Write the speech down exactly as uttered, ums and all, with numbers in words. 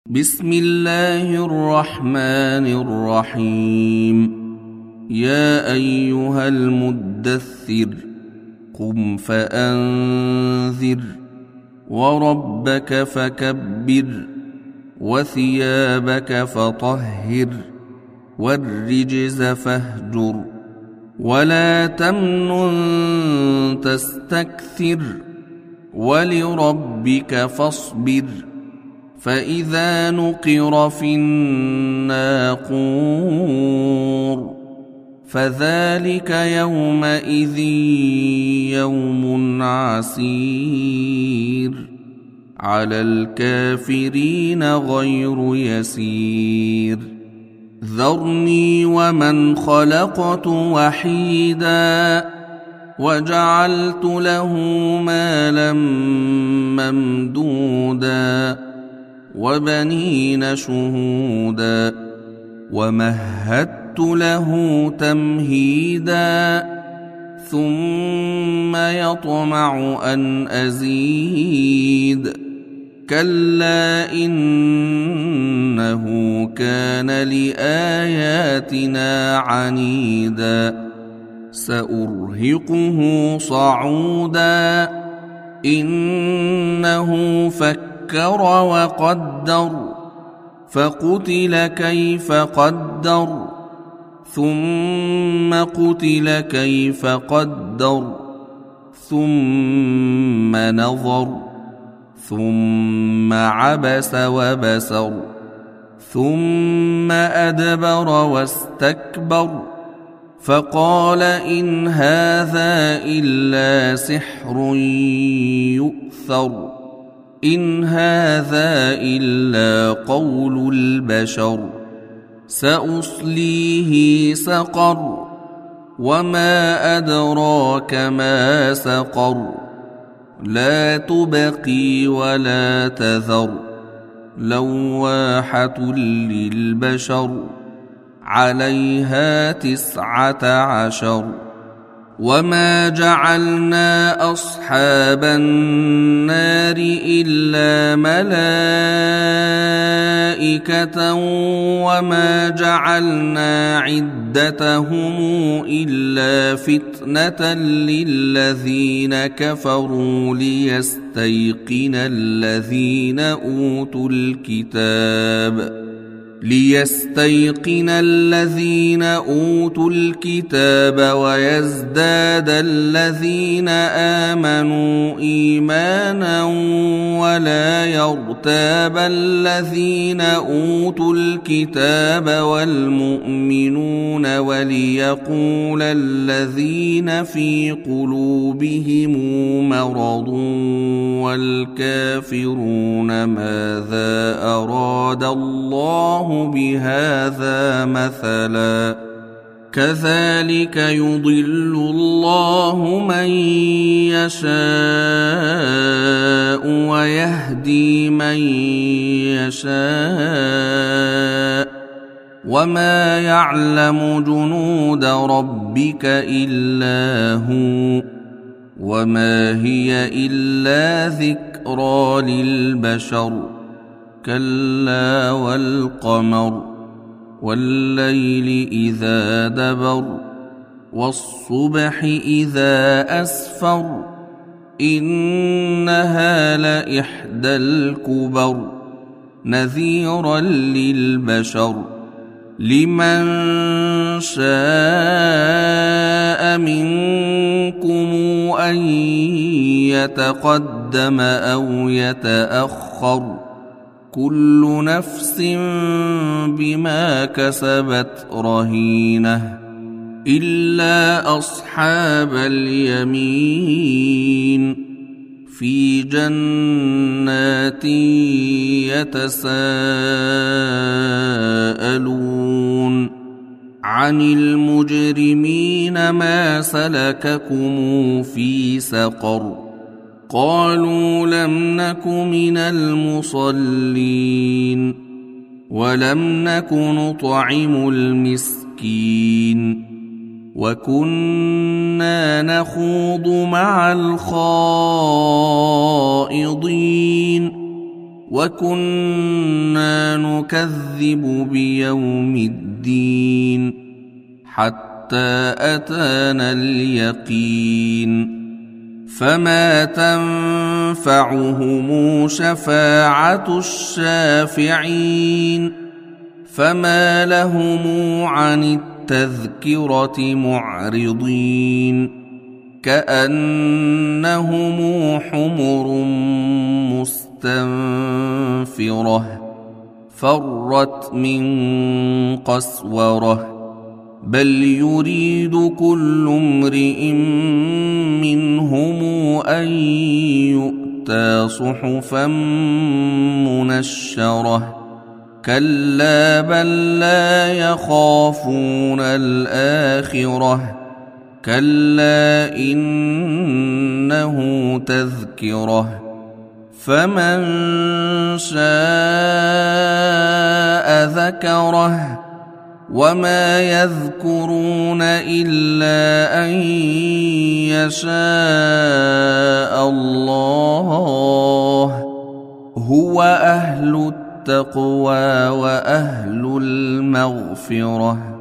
بسم الله الرحمن الرحيم. يا أيها المدثر قم فأنذر وربك فكبر وثيابك فطهر والرجز فاهجر ولا تمنن تستكثر ولربك فاصبر فإذا نقر في الناقور فذلك يومئذ يوم عسير على الكافرين غير يسير. ذرني ومن خلقت وحيدا وجعلت له مالا ممدودا وبنين شهودا ومهدت له تمهيدا ثم يطمع أن أزيد كلا إنه كان لآياتنا عنيدا سأرهقه صعودا إنه فكر فكر وقدر فقتل كيف قدر ثم قتل كيف قدر ثم نظر ثم عبس وبسر ثم أدبر واستكبر فقال إن هذا إلا سحر يؤثر إن هذا إلا قول البشر سأصليه سقر وما أدراك ما سقر لا تبقي ولا تذر لواحة للبشر عليها تسعة عشر. وما جعلنا أصحاب النار إلا ملائكة وما جعلنا عدتهم إلا فتنة للذين كفروا ليستيقن الذين أوتوا الكتاب ليستيقن الذين أوتوا الكتاب ويزداد الذين آمنوا إيمانا ولا يرتاب الذين أوتوا الكتاب والمؤمنون وليقول الذين في قلوبهم مرض والكافرون ماذا أراد الله بهذا مثلا كذلك يضل الله من يشاء ويهدي من يشاء وما يعلم جنود ربك إلا هو وما هي إلا ذكرى للبشر كلا والقمر والليل إذا دبر والصبح إذا أسفر إنها لإحدى الكبر نذيرا للبشر لمن شاء منكم أن يتقدم أو يتأخر كل نفس بما كسبت رهينة إلا أصحاب اليمين في جنات يتساءلون عن المجرمين ما سلككم في سقر قالوا لم نك من المصلين ولم نك نطعم المسكين وكنا نخوض مع الخائضين وكنا نكذب بيوم الدين حتى أتانا اليقين فما تنفعهم شفاعة الشافعين فما لهم عن التذكرة معرضين كأنهم حمر مستنفرة فرت من قسورة بل يريد كل امرئ منهم أن يؤتى صحفا منشرة كلا بل لا يخافون الآخرة كلا إنه تذكرة فمن شاء ذكره وما يذكرون إلا أن يشاء الله هو أهل التقوى وأهل المغفرة.